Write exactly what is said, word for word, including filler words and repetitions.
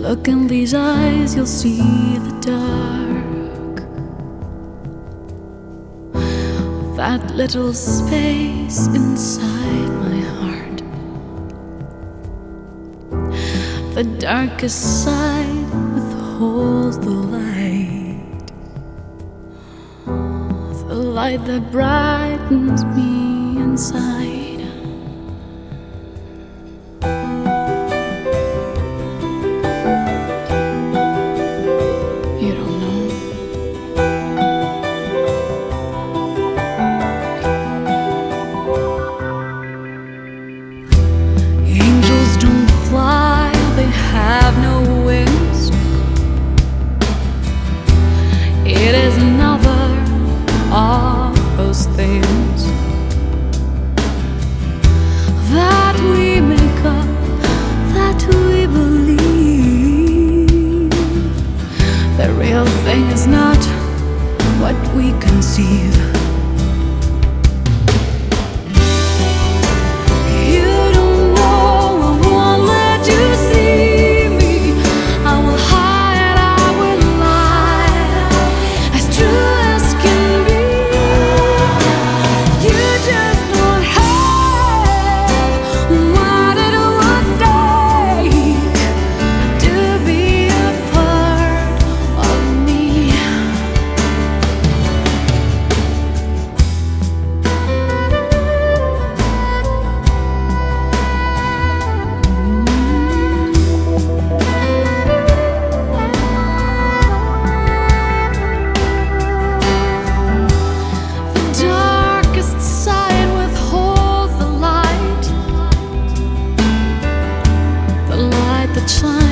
Look in these eyes, you'll see the dark. That little space inside my heart, the darkest side withholds the light, the light that brightens me inside. You don't know. Angels don't fly, they have no wings. It is another of those things that we make up, that we believe. The real thing is not what we conceive. You don't know, I won't let you see me. I will hide, I will lie, as true as can be. You just don't have what it would take to be a part of me. The darkest side withholds the light, the light that shines